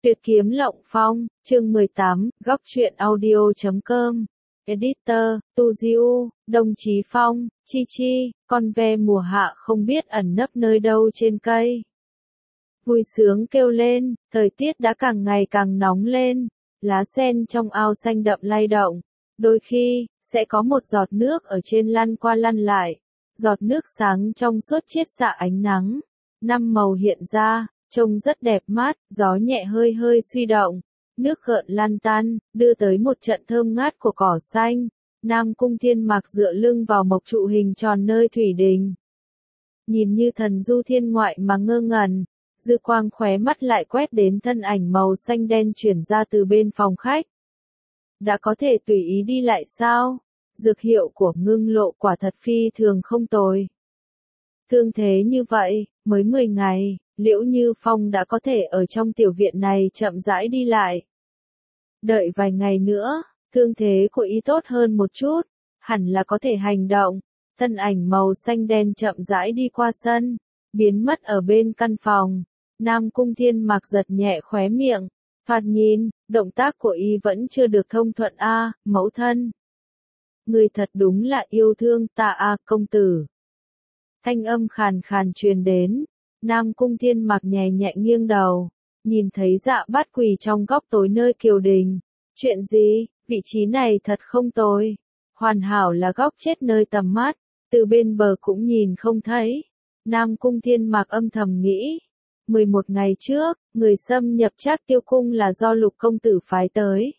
Tuyệt kiếm Lộng Phong, chương 18, góc truyện audio.com. Editor, Tu Diu, Đồng Chí Phong, Chi Chi, con ve mùa hạ không biết ẩn nấp nơi đâu trên cây. Vui sướng kêu lên, thời tiết đã càng ngày càng nóng lên, lá sen trong ao xanh đậm lay động. Đôi khi, sẽ có một giọt nước ở trên lăn qua lăn lại. Giọt nước sáng trong suốt chiết xạ ánh nắng. Năm màu hiện ra, trông rất đẹp mắt, gió nhẹ hơi hơi suy động. Nước gợn lan tan, đưa tới một trận thơm ngát của cỏ xanh. Nam Cung Thiên Mạc dựa lưng vào mộc trụ hình tròn nơi thủy đình. Nhìn như thần du thiên ngoại mà ngơ ngẩn. Dư quang khóe mắt lại quét đến thân ảnh màu xanh đen chuyển ra từ bên phòng khách. Đã có thể tùy ý đi lại sao? Dược hiệu của Ngưng Lộ quả thật phi thường không tồi. Thương thế như vậy, mới 10 ngày, Liễu Như Phong đã có thể ở trong tiểu viện này chậm rãi đi lại. Đợi vài ngày nữa, thương thế của y tốt hơn một chút, hẳn là có thể hành động. Thân ảnh màu xanh đen chậm rãi đi qua sân, biến mất ở bên căn phòng. Nam Cung Thiên Mạc giật nhẹ khóe miệng, thoạt nhìn, động tác của y vẫn chưa được thông thuận mẫu thân. Người thật đúng là yêu thương ta công tử. Thanh âm khàn khàn truyền đến, Nam Cung Thiên Mạc nhẹ nhẹ nghiêng đầu, nhìn thấy Dạ Bát quỳ trong góc tối nơi kiều đình. Chuyện gì, vị trí này thật không tồi, hoàn hảo là góc chết nơi tầm mắt, từ bên bờ cũng nhìn không thấy. Nam Cung Thiên Mạc âm thầm nghĩ. 11 ngày trước, người xâm nhập Trác Tiêu Cung là do Lục công tử phái tới.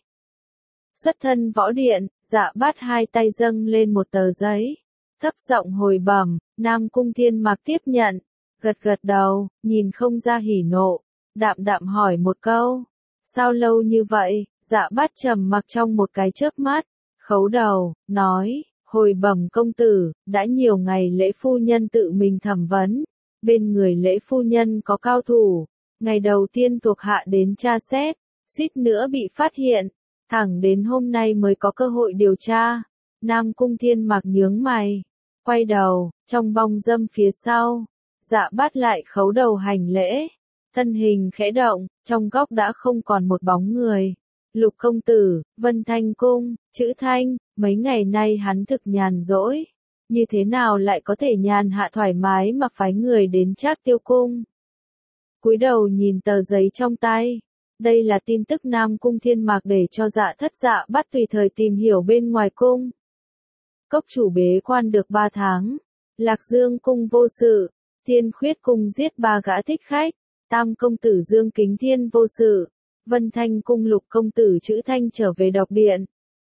Xuất thân võ điện, Dạ Bát hai tay dâng lên một tờ giấy, thấp giọng hồi bẩm. Nam Cung Thiên Mạc tiếp nhận, gật gật đầu, nhìn không ra hỉ nộ, đạm đạm hỏi một câu. Sao lâu như vậy? Dạ Bát trầm mặc trong một cái chớp mắt, khấu đầu, nói, hồi bẩm công tử, đã nhiều ngày lễ phu nhân tự mình thẩm vấn. Bên người lễ phu nhân có cao thủ, ngày đầu tiên thuộc hạ đến tra xét, suýt nữa bị phát hiện, thẳng đến hôm nay mới có cơ hội điều tra. Nam Cung Thiên Mạc nhướng mày, quay đầu, trong bóng râm phía sau, Dạ Bát lại khấu đầu hành lễ, thân hình khẽ động, trong góc đã không còn một bóng người. Lục công tử, Vân Thanh Cung, chữ Thanh, mấy ngày nay hắn thực nhàn rỗi. Như thế nào lại có thể nhàn hạ thoải mái mà phái người đến Trác Tiêu Cung? Cúi đầu nhìn tờ giấy trong tay. Đây là tin tức Nam Cung Thiên Mạc để cho Dạ Thất Dạ Bát tùy thời tìm hiểu bên ngoài cung. Cốc chủ bế quan được 3 tháng. Lạc Dương Cung vô sự. Thiên Khuyết Cung giết 3 gã thích khách. Tam công tử Dương Kính Thiên vô sự. Vân Thanh Cung Lục công tử Chữ Thanh trở về độc điện.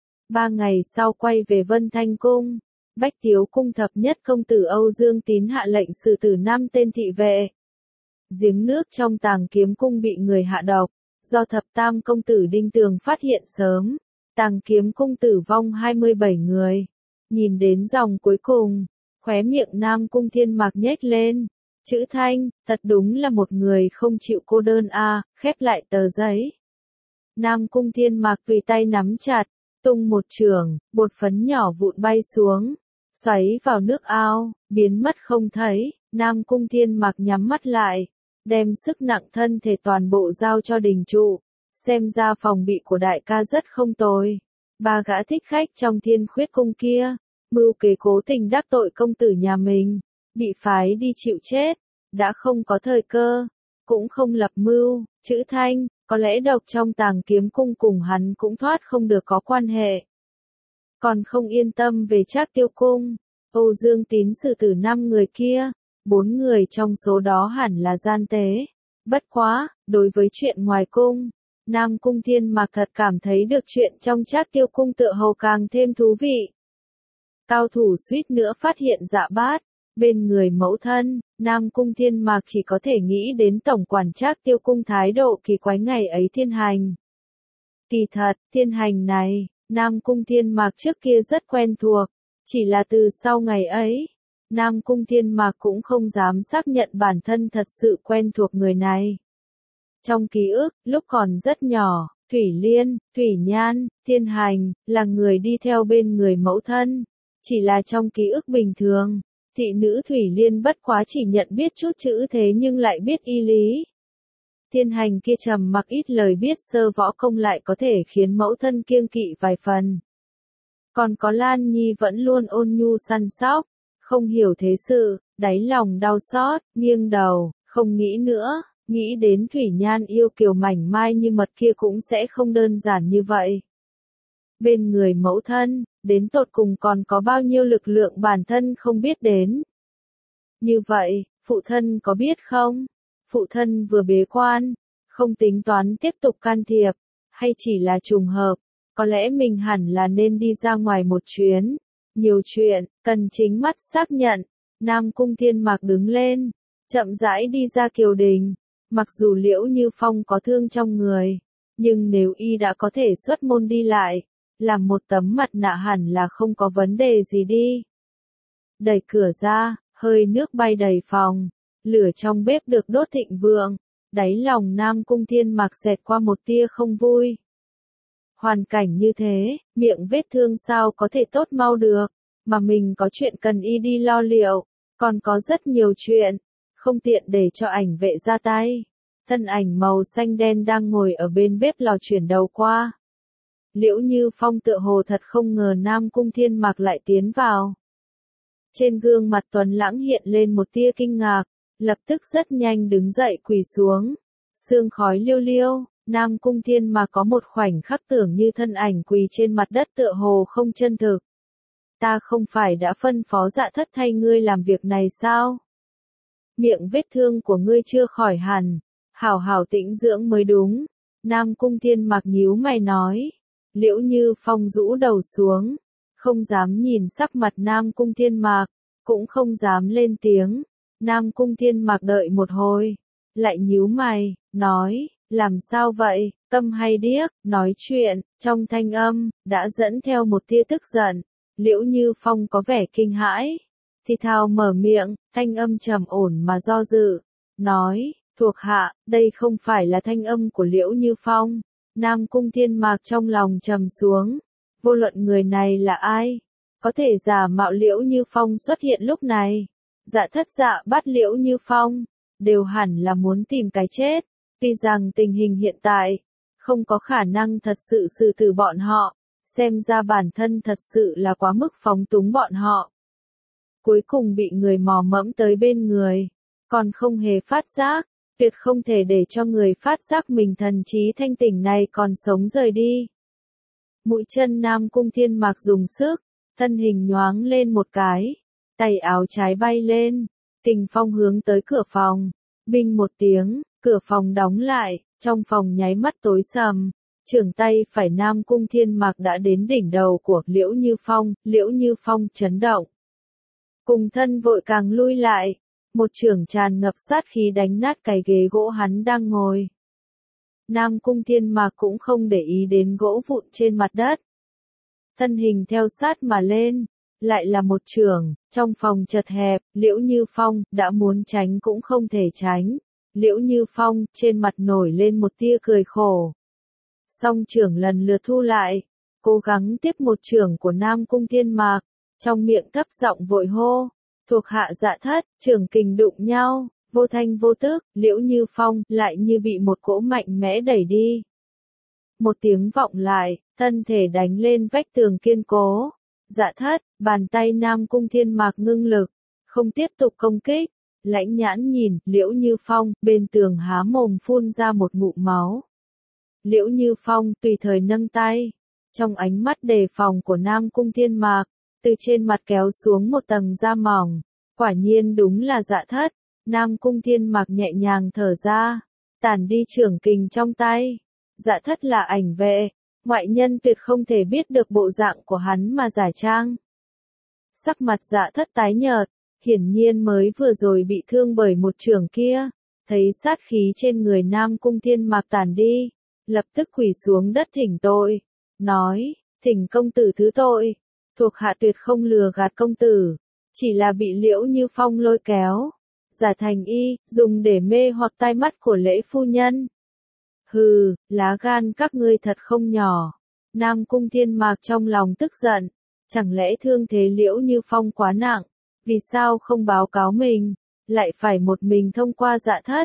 3 ngày sau quay về Vân Thanh Cung. Bách Tiếu Cung thập nhất công tử Âu Dương Tín hạ lệnh xử tử 5 tên thị vệ. Giếng nước trong Tàng Kiếm Cung bị người hạ độc, do thập tam công tử Đinh Tường phát hiện sớm. Tàng Kiếm Cung tử vong 27 người. Nhìn đến dòng cuối cùng, khóe miệng Nam Cung Thiên Mạc nhếch lên. Chữ Thanh, thật đúng là một người không chịu cô đơn khép lại tờ giấy. Nam Cung Thiên Mạc tùy tay nắm chặt, tung một chưởng, bột phấn nhỏ vụn bay xuống, xoáy vào nước ao, biến mất không thấy. Nam Cung Thiên Mạc nhắm mắt lại, đem sức nặng thân thể toàn bộ giao cho đình trụ. Xem ra phòng bị của đại ca rất không tồi. 3 gã thích khách trong Thiên Khuyết Cung kia, mưu kế cố tình đắc tội công tử nhà mình, bị phái đi chịu chết, đã không có thời cơ, cũng không lập mưu. Chữ Thanh, có lẽ độc trong Tàng Kiếm Cung cùng hắn cũng thoát không được có quan hệ. Còn không yên tâm về Trác Tiêu Cung, Âu Dương Tín xử tử 5 người kia, 4 người trong số đó hẳn là gian tế. Bất quá, đối với chuyện ngoài cung, Nam Cung Thiên Mạc thật cảm thấy được chuyện trong Trác Tiêu Cung tựa hồ càng thêm thú vị. Cao thủ suýt nữa phát hiện Dạ Bát, bên người mẫu thân, Nam Cung Thiên Mạc chỉ có thể nghĩ đến tổng quản Trác Tiêu Cung thái độ kỳ quái ngày ấy Thiên Hành. Kỳ thật, Thiên Hành này, Nam Cung Thiên Mạc trước kia rất quen thuộc, chỉ là từ sau ngày ấy, Nam Cung Thiên Mạc cũng không dám xác nhận bản thân thật sự quen thuộc người này. Trong ký ức, lúc còn rất nhỏ, Thủy Liên, Thủy Nhan, Thiên Hành, là người đi theo bên người mẫu thân, chỉ là trong ký ức bình thường. Thị nữ Thủy Liên bất quá chỉ nhận biết chút chữ thế nhưng lại biết y lý. Thiên Hành kia trầm mặc ít lời biết sơ võ công lại có thể khiến mẫu thân kiêng kỵ vài phần. Còn có Lan Nhi vẫn luôn ôn nhu săn sóc, không hiểu thế sự, đáy lòng đau xót, nghiêng đầu, không nghĩ nữa, nghĩ đến Thủy Nhan yêu kiều mảnh mai như mật kia cũng sẽ không đơn giản như vậy. Bên người mẫu thân, đến tột cùng còn có bao nhiêu lực lượng bản thân không biết đến. Như vậy, phụ thân có biết không? Phụ thân vừa bế quan, không tính toán tiếp tục can thiệp, hay chỉ là trùng hợp, có lẽ mình hẳn là nên đi ra ngoài một chuyến. Nhiều chuyện, cần chính mắt xác nhận. Nam Cung Thiên Mạc đứng lên, chậm rãi đi ra kiều đình. Mặc dù Liễu Như Phong có thương trong người, nhưng nếu y đã có thể xuất môn đi lại, làm một tấm mặt nạ hẳn là không có vấn đề gì đi. Đẩy cửa ra, hơi nước bay đầy phòng, lửa trong bếp được đốt thịnh vượng, đáy lòng Nam Cung Thiên Mạc xẹt qua một tia không vui. Hoàn cảnh như thế, miệng vết thương sao có thể tốt mau được, mà mình có chuyện cần y đi lo liệu, còn có rất nhiều chuyện, không tiện để cho ảnh vệ ra tay. Thân ảnh màu xanh đen đang ngồi ở bên bếp lò chuyển đầu qua. Liễu Như Phong tựa hồ thật không ngờ Nam Cung Thiên Mạc lại tiến vào. Trên gương mặt Tuấn Lãng hiện lên một tia kinh ngạc, lập tức rất nhanh đứng dậy quỳ xuống. Sương khói liêu liêu, Nam Cung Thiên Mạc có một khoảnh khắc tưởng như thân ảnh quỳ trên mặt đất tựa hồ không chân thực. Ta không phải đã phân phó Dạ Thất thay ngươi làm việc này sao? Miệng vết thương của ngươi chưa khỏi hẳn, hảo hảo tĩnh dưỡng mới đúng. Nam Cung Thiên Mạc nhíu mày nói. Liễu Như Phong rũ đầu xuống, không dám nhìn sắc mặt Nam Cung Thiên Mạc, cũng không dám lên tiếng. Nam Cung Thiên Mạc đợi một hồi, lại nhíu mày, nói, làm sao vậy, tâm hay điếc, nói chuyện, trong thanh âm, đã dẫn theo một tia tức giận. Liễu Như Phong có vẻ kinh hãi, thì thào mở miệng, thanh âm trầm ổn mà do dự, nói, thuộc hạ, đây không phải là thanh âm của Liễu Như Phong. Nam Cung Thiên Mạc trong lòng trầm xuống, vô luận người này là ai, có thể giả mạo Liễu Như Phong xuất hiện lúc này. Dạ Thất Dạ bắt Liễu Như Phong, đều hẳn là muốn tìm cái chết, vì rằng tình hình hiện tại, không có khả năng thật sự xử tử bọn họ, xem ra bản thân thật sự là quá mức phóng túng bọn họ. Cuối cùng bị người mò mẫm tới bên người, còn không hề phát giác, tuyệt không thể để cho người phát giác mình thần trí thanh tỉnh này còn sống rời đi. Mũi chân Nam Cung Thiên Mạc dùng sức, thân hình nhoáng lên một cái, tay áo trái bay lên, kình phong hướng tới cửa phòng, binh một tiếng, cửa phòng đóng lại, trong phòng nháy mắt tối sầm, trưởng tay phải Nam Cung Thiên Mạc đã đến đỉnh đầu của Liễu Như Phong chấn động. Cùng thân vội càng lui lại, một chưởng tràn ngập sát khí đánh nát cái ghế gỗ hắn đang ngồi. Nam Cung Thiên Mạc cũng không để ý đến gỗ vụn trên mặt đất. Thân hình theo sát mà lên, lại là một chưởng, trong phòng chật hẹp, Liễu Như Phong đã muốn tránh cũng không thể tránh. Liễu Như Phong trên mặt nổi lên một tia cười khổ. Song chưởng lần lượt thu lại, cố gắng tiếp một chưởng của Nam Cung Thiên Mạc, trong miệng thấp giọng vội hô, thuộc hạ Dạ Thất, chưởng kình đụng nhau, vô thanh vô tức, Liễu Như Phong lại như bị một cỗ mạnh mẽ đẩy đi. Một tiếng vọng lại, thân thể đánh lên vách tường kiên cố. Dạ Thất, bàn tay Nam Cung Thiên Mạc ngưng lực, không tiếp tục công kích, lãnh nhãn nhìn, Liễu Như Phong, bên tường há mồm phun ra một ngụm máu. Liễu Như Phong tùy thời nâng tay, trong ánh mắt đề phòng của Nam Cung Thiên Mạc, từ trên mặt kéo xuống một tầng da mỏng, quả nhiên đúng là Dạ Thất. Nam Cung Thiên Mạc nhẹ nhàng thở ra, tản đi chưởng kình trong tay. Dạ Thất là ảnh vệ, ngoại nhân tuyệt không thể biết được bộ dạng của hắn mà giả trang. Sắc mặt Dạ Thất tái nhợt, hiển nhiên mới vừa rồi bị thương bởi một chưởng kia, thấy sát khí trên người Nam Cung Thiên Mạc tản đi, lập tức quỳ xuống đất thỉnh tội, nói, thỉnh công tử thứ tội, thuộc hạ tuyệt không lừa gạt công tử, chỉ là bị Liễu Như Phong lôi kéo, giả thành y, dùng để mê hoặc tai mắt của lễ phu nhân. Hừ, lá gan các ngươi thật không nhỏ. Nam Cung Thiên Mạc trong lòng tức giận, chẳng lẽ thương thế Liễu Như Phong quá nặng, vì sao không báo cáo mình, lại phải một mình thông qua Dạ Thất.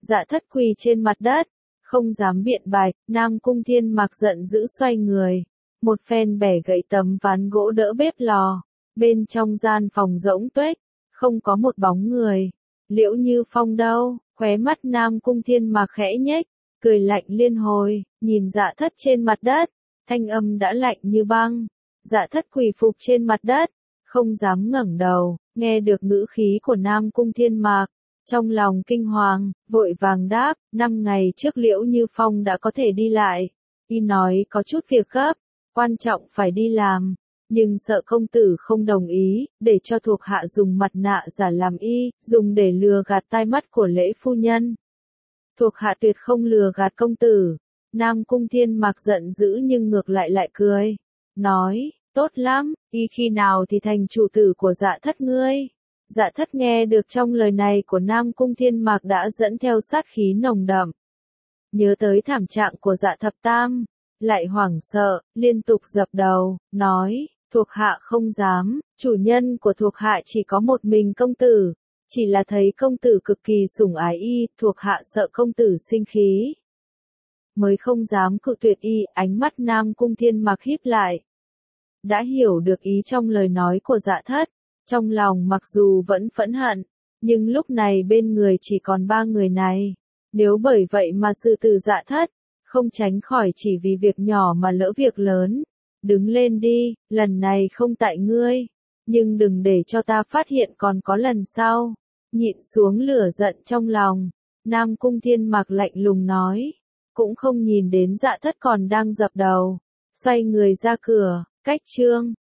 Dạ thất quỳ trên mặt đất, không dám biện bạch, Nam Cung Thiên Mạc giận dữ xoay người, một phen bẻ gãy tấm ván gỗ đỡ bếp lò, bên trong gian phòng rỗng tuếch, không có một bóng người. Liễu Như Phong đâu? Khóe mắt Nam Cung Thiên Mạc khẽ nhếch, cười lạnh liên hồi, nhìn Dạ thất trên mặt đất, thanh âm đã lạnh như băng. Dạ thất quỳ phục trên mặt đất, không dám ngẩng đầu, nghe được ngữ khí của Nam Cung Thiên Mạc, trong lòng kinh hoàng, vội vàng đáp, 5 ngày trước Liễu Như Phong đã có thể đi lại. Y nói có chút việc gấp, quan trọng phải đi làm, nhưng sợ công tử không đồng ý, để cho thuộc hạ dùng mặt nạ giả làm y, dùng để lừa gạt tai mắt của Lễ phu nhân. Thuộc hạ tuyệt không lừa gạt công tử. Nam Cung Thiên Mạc giận dữ nhưng ngược lại cười, nói, tốt lắm, y khi nào thì thành chủ tử của Dạ thất ngươi. Dạ thất nghe được trong lời này của Nam Cung Thiên Mạc đã dẫn theo sát khí nồng đậm. Nhớ tới thảm trạng của Dạ thập tam, lại hoảng sợ, liên tục dập đầu, nói, thuộc hạ không dám, chủ nhân của thuộc hạ chỉ có một mình công tử, chỉ là thấy công tử cực kỳ sủng ái y, thuộc hạ sợ công tử sinh khí, mới không dám cự tuyệt y. Ánh mắt Nam Cung Thiên Mạc híp lại, đã hiểu được ý trong lời nói của Dạ thất, trong lòng mặc dù vẫn phẫn hận, nhưng lúc này bên người chỉ còn 3 người này, nếu bởi vậy mà xử tử Dạ thất, không tránh khỏi chỉ vì việc nhỏ mà lỡ việc lớn. Đứng lên đi, lần này không tại ngươi, nhưng đừng để cho ta phát hiện còn có lần sau. Nhịn xuống lửa giận trong lòng, Nam Cung Thiên Mạc lạnh lùng nói, cũng không nhìn đến Dạ thất còn đang dập đầu, xoay người ra cửa. Cách chương